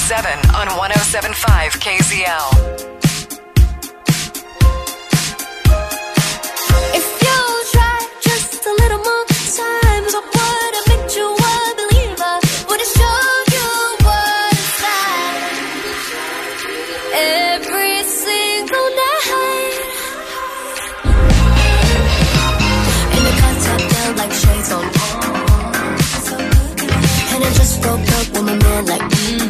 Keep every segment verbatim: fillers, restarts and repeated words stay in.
seven on one oh seven point five K Z L. If you try just a little more time, I would have made you a believer. Would have showed you what it's like every single night. And the cuts up down like shades on. And I just broke up with my man like mm.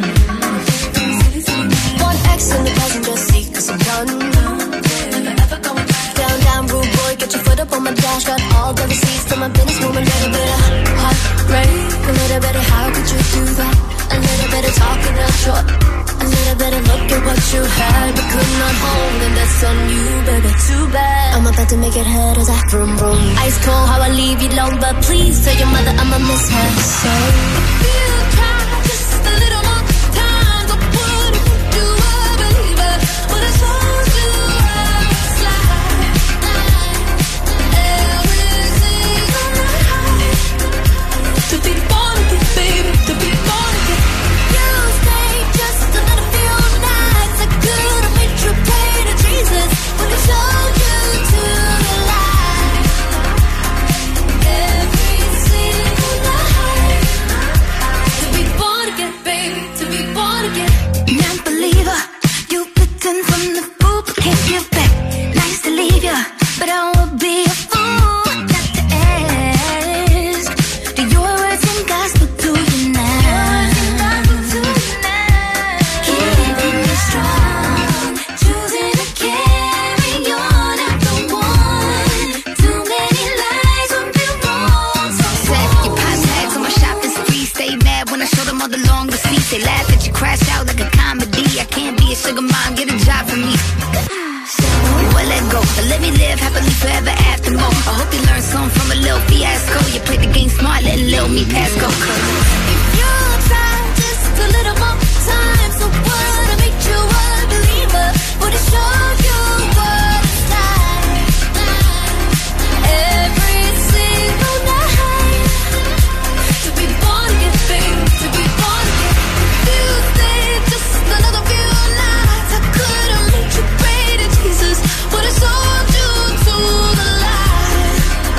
One X in the passenger seat cause I'm done. Down, down, rude boy, get your foot up on my dash. Got all the receipts to my business woman. A little bit of heartbreak, a little bit of how could you do that? A little bit of talking out short, a little bit of look at what you had but could not hold. And that's on you, baby, too bad. I'm about to make it hurt as I vroom vroom. Ice cold how I leave you alone, but please tell your mother I'ma miss her so. If you try just a little more time, I would've put you a believer. Would've told you how it's like every single night. To be born again, baby, to be born again. You stay just a little few nights. I could've made you pray to Jesus. Would've showed you to the light every single night. To be born again, baby, to be born again. Non-believer, you pretend from the fool, but can't give back. Nice to leave ya, but I won't be a fool not to ask. Do your words and gospel to you now? Keeping me strong, choosing to carry on after one. Too many lies would be wrong. So Set your pop tags on my shopping spree. Stay mad when I show them all the long receipts. They laugh at you, crash out like a comedy. I can't be a sugar mom, get a job for me. So, well, let go, but let me live happily forever after more. I hope you learned something from a little fiasco. You played the game smart, letting little me pass go. if you try just a little more time, so would've made you a believer. Would've showed you what it's like every single night. To be born again, baby, to be born again. You stay just another few nights. I could've made you pray to Jesus. Would've sold you to the light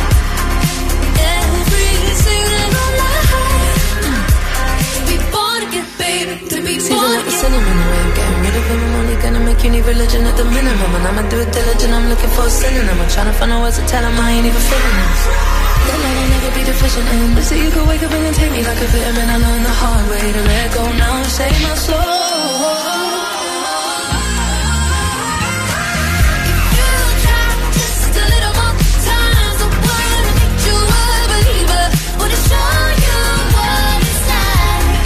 every single night. To be born again, baby, to be Season born up the again. sinning in the way of getting rid of him. I'm only gonna make you need religion at the minimum. And I'ma do it diligent, I'm looking for a synonym. I'm trying to find out words to tell him I ain't even feeling this. That love I'll never be deficient in. But see you could wake up and then take me like a vitamin. I learned the hard way to let go now and save my soul. You try just a little more time, so would've made you a believer. Would've shown you what it's like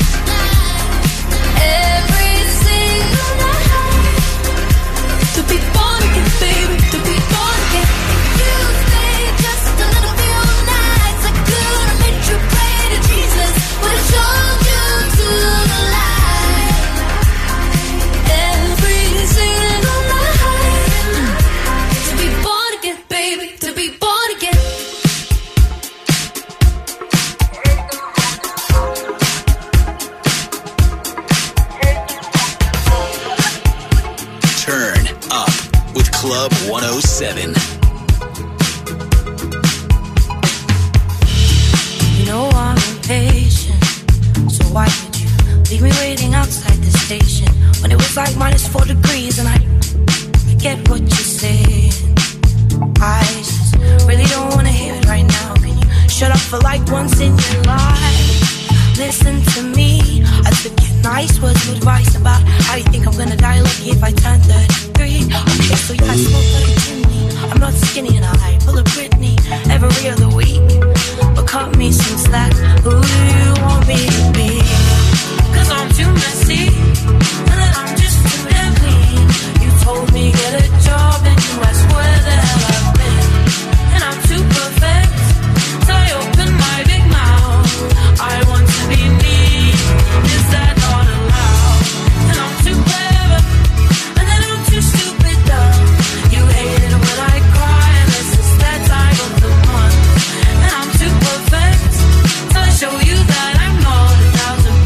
every single night. To be born again, baby, to be born again. You stay just a little few nights. I could've made you pray to Jesus. Would've shown you to the light every single night. To be born again, baby, to be born again. Turn up with Club one oh seven. You know I'm impatient, so why would you leave me waiting outside the station when it was like minus four degrees and I, I get what you're saying. I just really don't wanna hear it right now. Can you shut up for like once in your life? Listen to me, I took your nice words of advice about how you think I'm gonna die lucky if I turn thirty-three. Okay, so I smoke like a chimney, I'm not skinny and I pull a Britney every other week. But cut me some slack, who do you want me to be? Cause I'm too messy, and then I'm just too damn clean. You told me get a job and you asked where the hell I've been. And I'm too perfect, so I open my big mouth. I want to be me, is that not allowed? And I'm too clever, and then I'm too stupid dumb. You hate it when I cry, and this is that time of the month. And I'm too perfect, so I show you that I'm not a thousand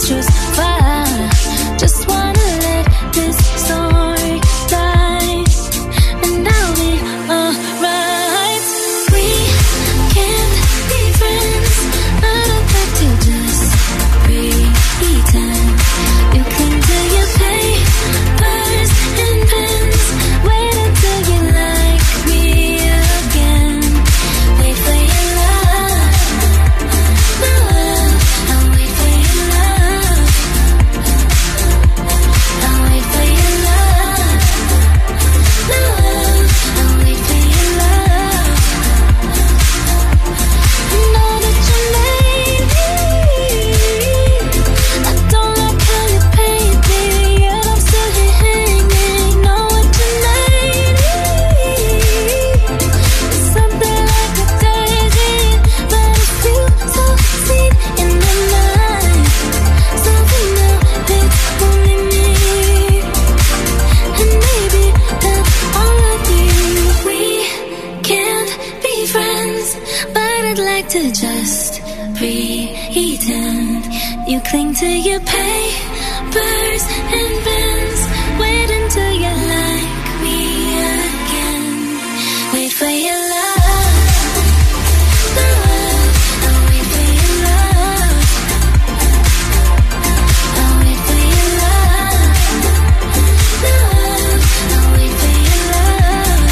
everything's just fine. Just wanna let this story die, and I'll be alright. We can't be friends, but I'd like to just pretend. You cling to your papers and pens. Wait until you like me again. Wait for your love. My love, I'll wait for your love. I'll wait for your love. My love, I'll wait for your love. I know that you made me. I don't like how you paint me, yet I'm still here hanging. Know what you made me. It's something like a daisy, but it feels so sweet in my mind. Something now that's only me, and maybe that's all I need. We can't be friends, but I'd like to just pretend. You cling to your papers and pens. Wait until you like me again. Wait for your love. My love, I'll wait for your love. I'll wait for your love. My love, I'll wait for your love.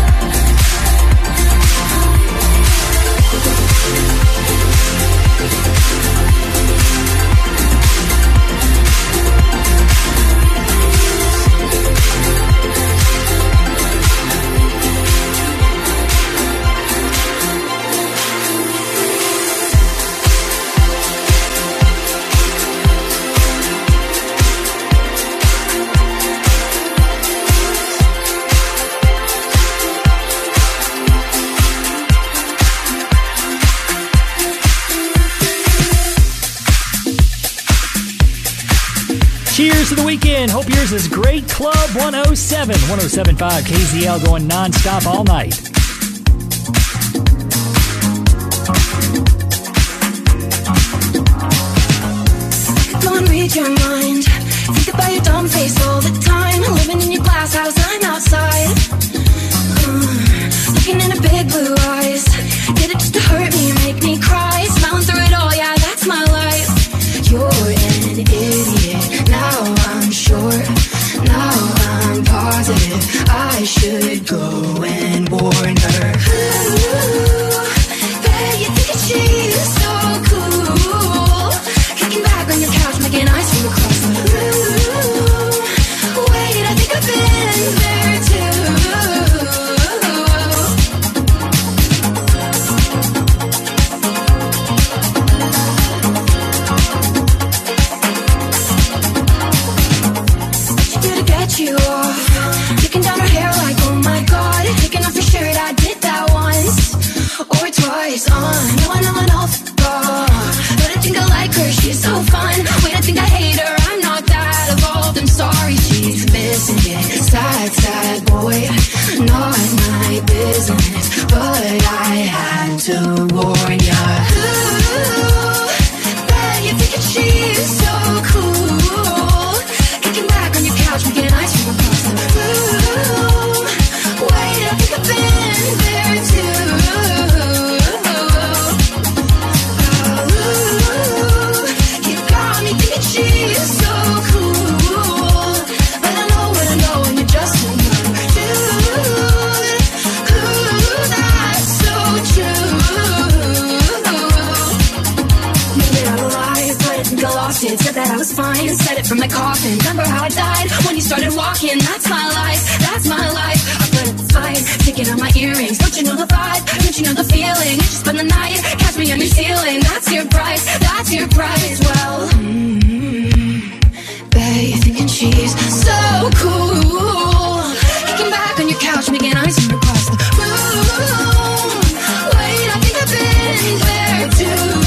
Cheers to the weekend. Hope yours is great. Club one oh seven, one oh seven point five K Z L going nonstop all night. Come on, read your mind. Think about your dumb face all the time. Living in your glass house, I'm outside. Uh, looking into big blue eyes. Did it just to hurt me, make me cry. Smiling through it all, yeah, that's my life. You're an idiot, now I'm sure. Now I'm positive I should go and warn her. Ooh, bet you think that she's so cool. Kicking back on your couch, making ice cream across the room. Wait, I think I've been there too. You off, kicking down her hair like, oh my god. Taking off your shirt, I did that once or twice. Uh, no one, no one else. Uh, but I think I like her, she's so fun. Wait, I think I hate her, I'm not that evolved. I'm sorry, she's missing it. Sad, sad boy, not my business, but I had to warn ya. Ooh, bet you think that she's so cool. Kicking back on your couch, making ice cream across the room. Wait, I think I've been there too. Ooh, you got me thinking she's so cool, but I know what I know, and you're just another dude. Ooh, that's so true. Maybe I'm alive, but I think I lost it. Said that I was fine, said it from my coffin. Remember how I died when you started walking? That's my life, that's my life. I put up a fight, taking out my earrings. Don't you know the vibe? Don't you know the feeling? You just spend the night, catch me on your ceiling. That's your price, that's your price. Well, mm-hmm. Bet you're thinking she's so cool. Kicking back on your couch, making ice cream across the room. Wait, I think I've been there too.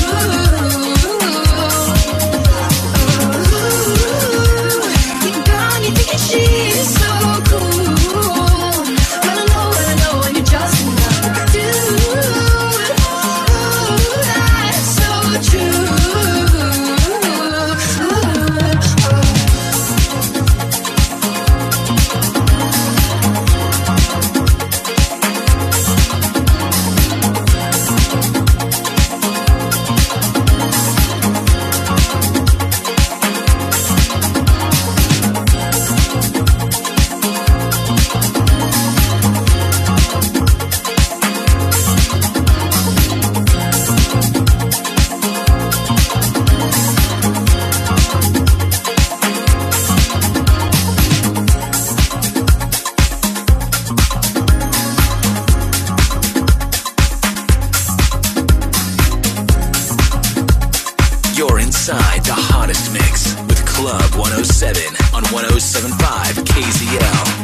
She's so cool, but I know what I know, and you're just another dude. Ooh, that's so true. You're inside the hottest mix with Club one oh seven on one oh seven point five K Z L.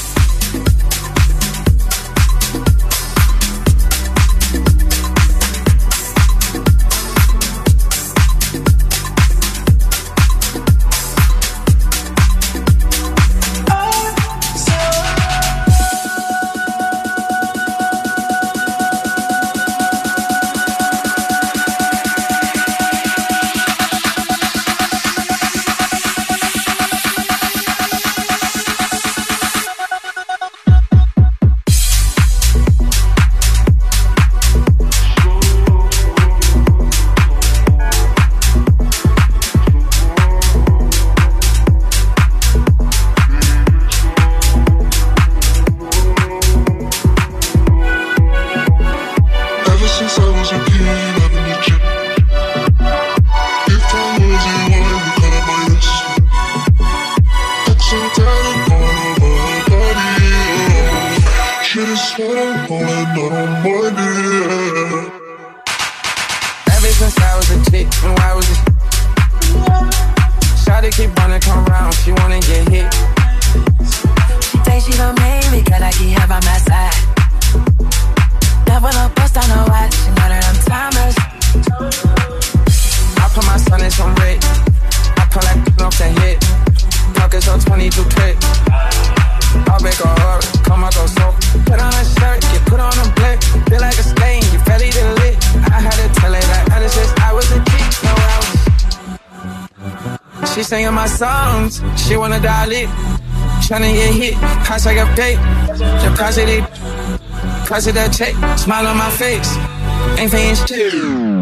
Singing my songs, she wanna dial it. Tryna get hit, I take a pay. Deposit it, deposit that check. Smile on my face, ain't paying shit.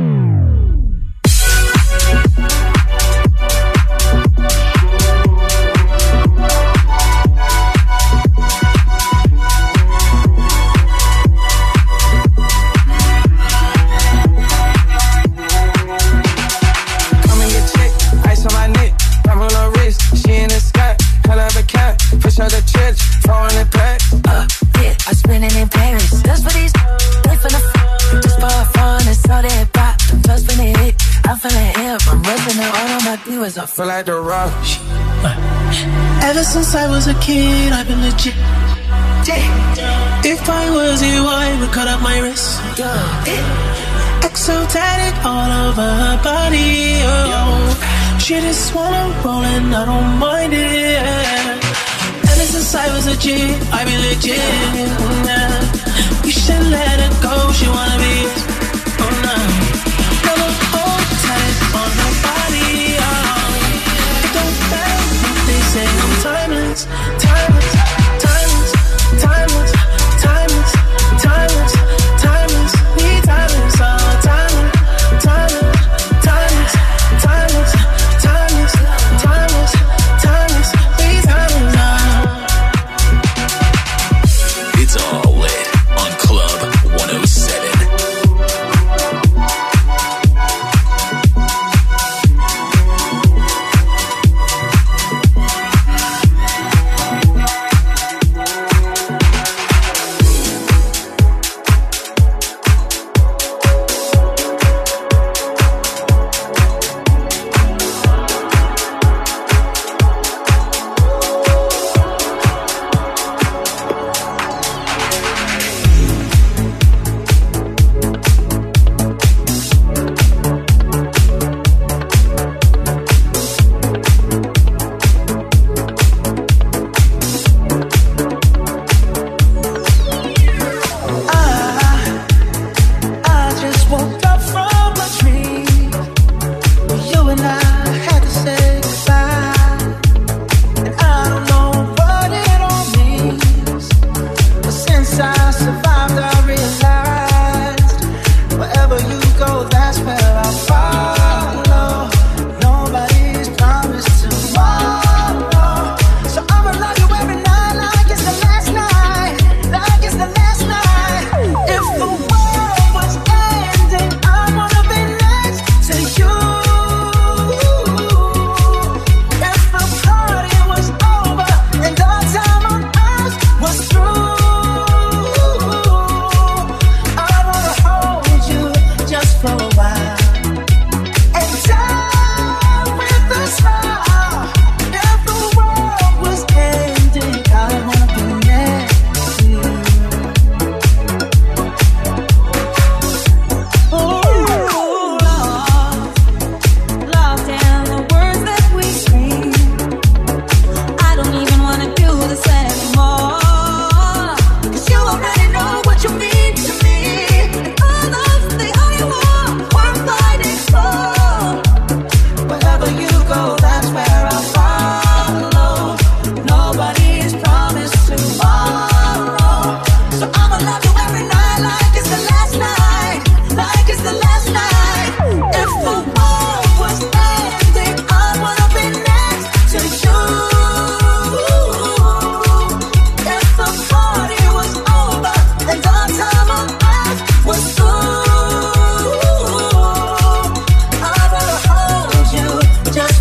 I feel like the rock. Ever since I was a kid, I've been legit. If I was you, I would cut up my wrist. Exotic all over her body. Oh. She just wanna roll and I don't mind it. Ever since I was a kid, I've been legit. You should let her go. She wanna be. Oh no. Never hold tight on her body. Oh. Say I'm timeless, timeless, timeless, timeless, timeless, timeless, timeless, we timeless, oh, timeless, timeless, timeless, timeless, timeless, timeless, timeless, we timeless, oh. It's all lit on Club one oh seven.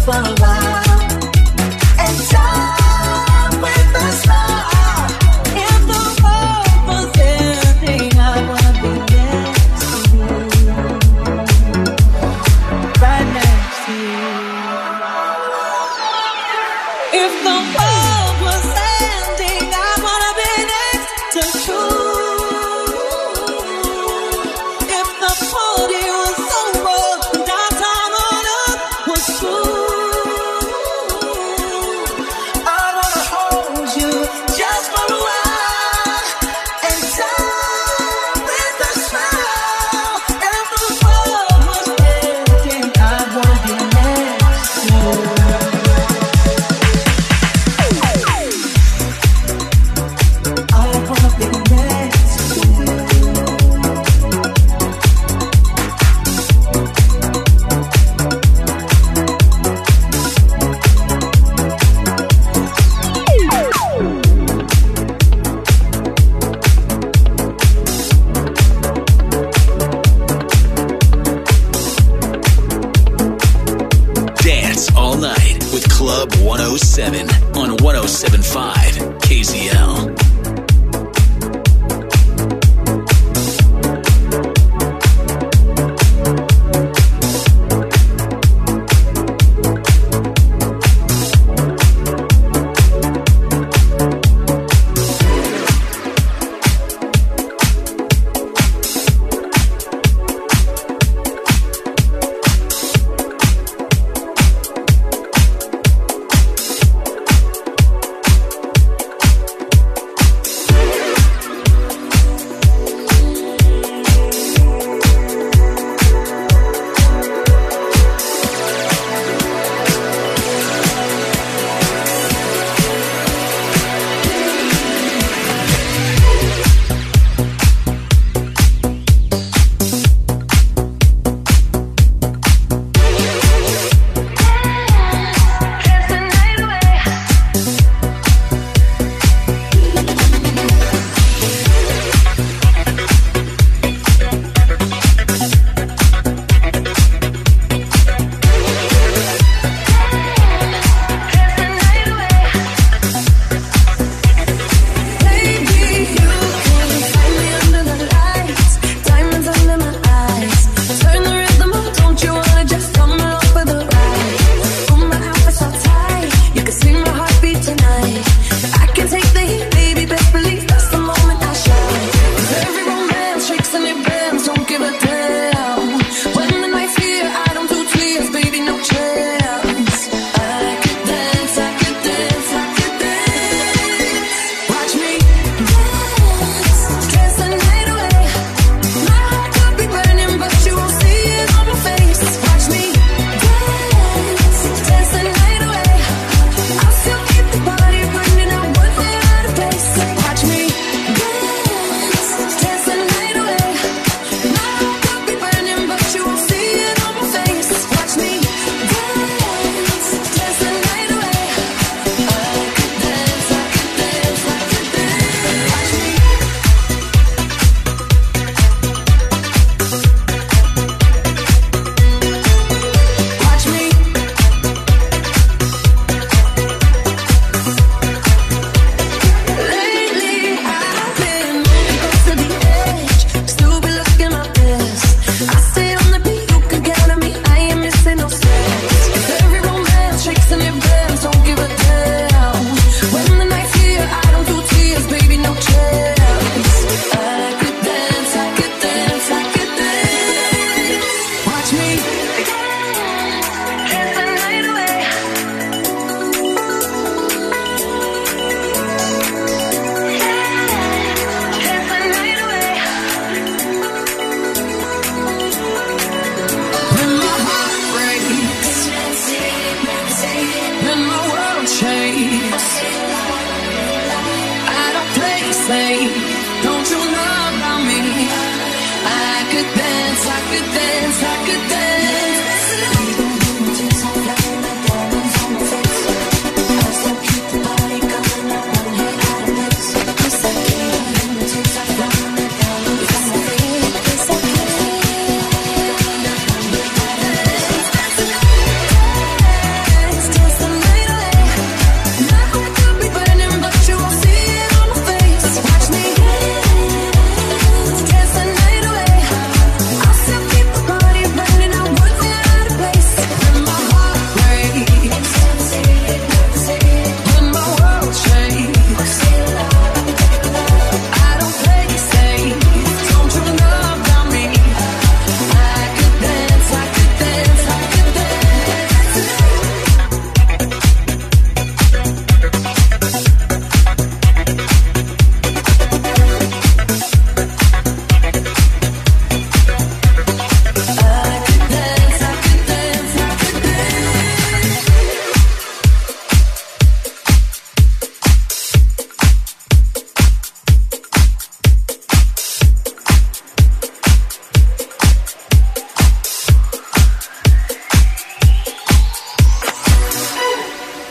for a while and time with a smile. If the world was ending, I wanna be next to you, right next to you. If the world was ending, I wanna be next to you. If the party was over and our time on earth was through, I wanna hold you just for a while and time with a smile. If the world was ending, I wanna be next to you. Dance all night with Club one oh seven on one oh seven point five K Z L.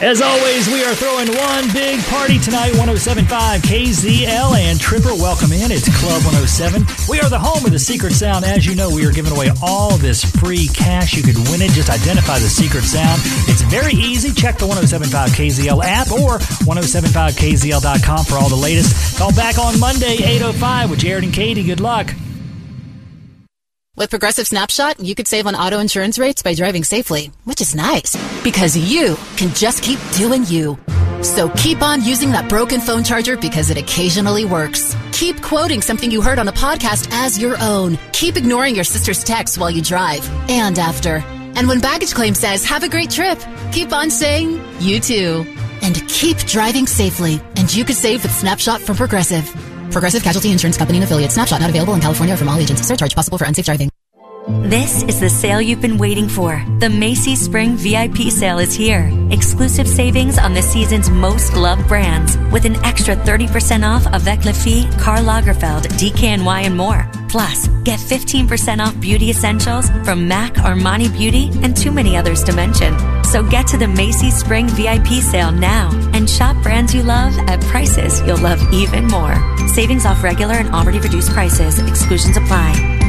As always, we are throwing one big party tonight. one oh seven point five K Z L and Tripper, welcome in. It's Club one oh seven. We are the home of the secret sound. As you know, we are giving away all this free cash. You could win it. Just identify the secret sound. It's very easy. Check the one oh seven point five K Z L app or ten seventy-five K Z L dot com for all the latest. Call back on Monday, eight oh five with Jared and Katie. Good luck. With Progressive Snapshot, you could save on auto insurance rates by driving safely, which is nice because you can just keep doing you. So keep on using that broken phone charger because it occasionally works. Keep quoting something you heard on a podcast as your own. Keep ignoring your sister's texts while you drive and after. And when baggage claim says, have a great trip, keep on saying, you too. And keep driving safely, and you could save with Snapshot from Progressive. Progressive Casualty Insurance Company and Affiliates. Snapshot not available in California or from all agents. Surcharge possible for unsafe driving. This is the sale you've been waiting for. The Macy's Spring V I P sale is here. Exclusive savings on the season's most loved brands with an extra thirty percent off Avec Les Filles, Karl Lagerfeld, D K N Y, and more. Plus, get fifteen percent off beauty essentials from MAC, Armani Beauty, and too many others to mention. So get to the Macy's Spring V I P sale now and shop brands you love at prices you'll love even more. Savings off regular and already reduced prices. Exclusions apply.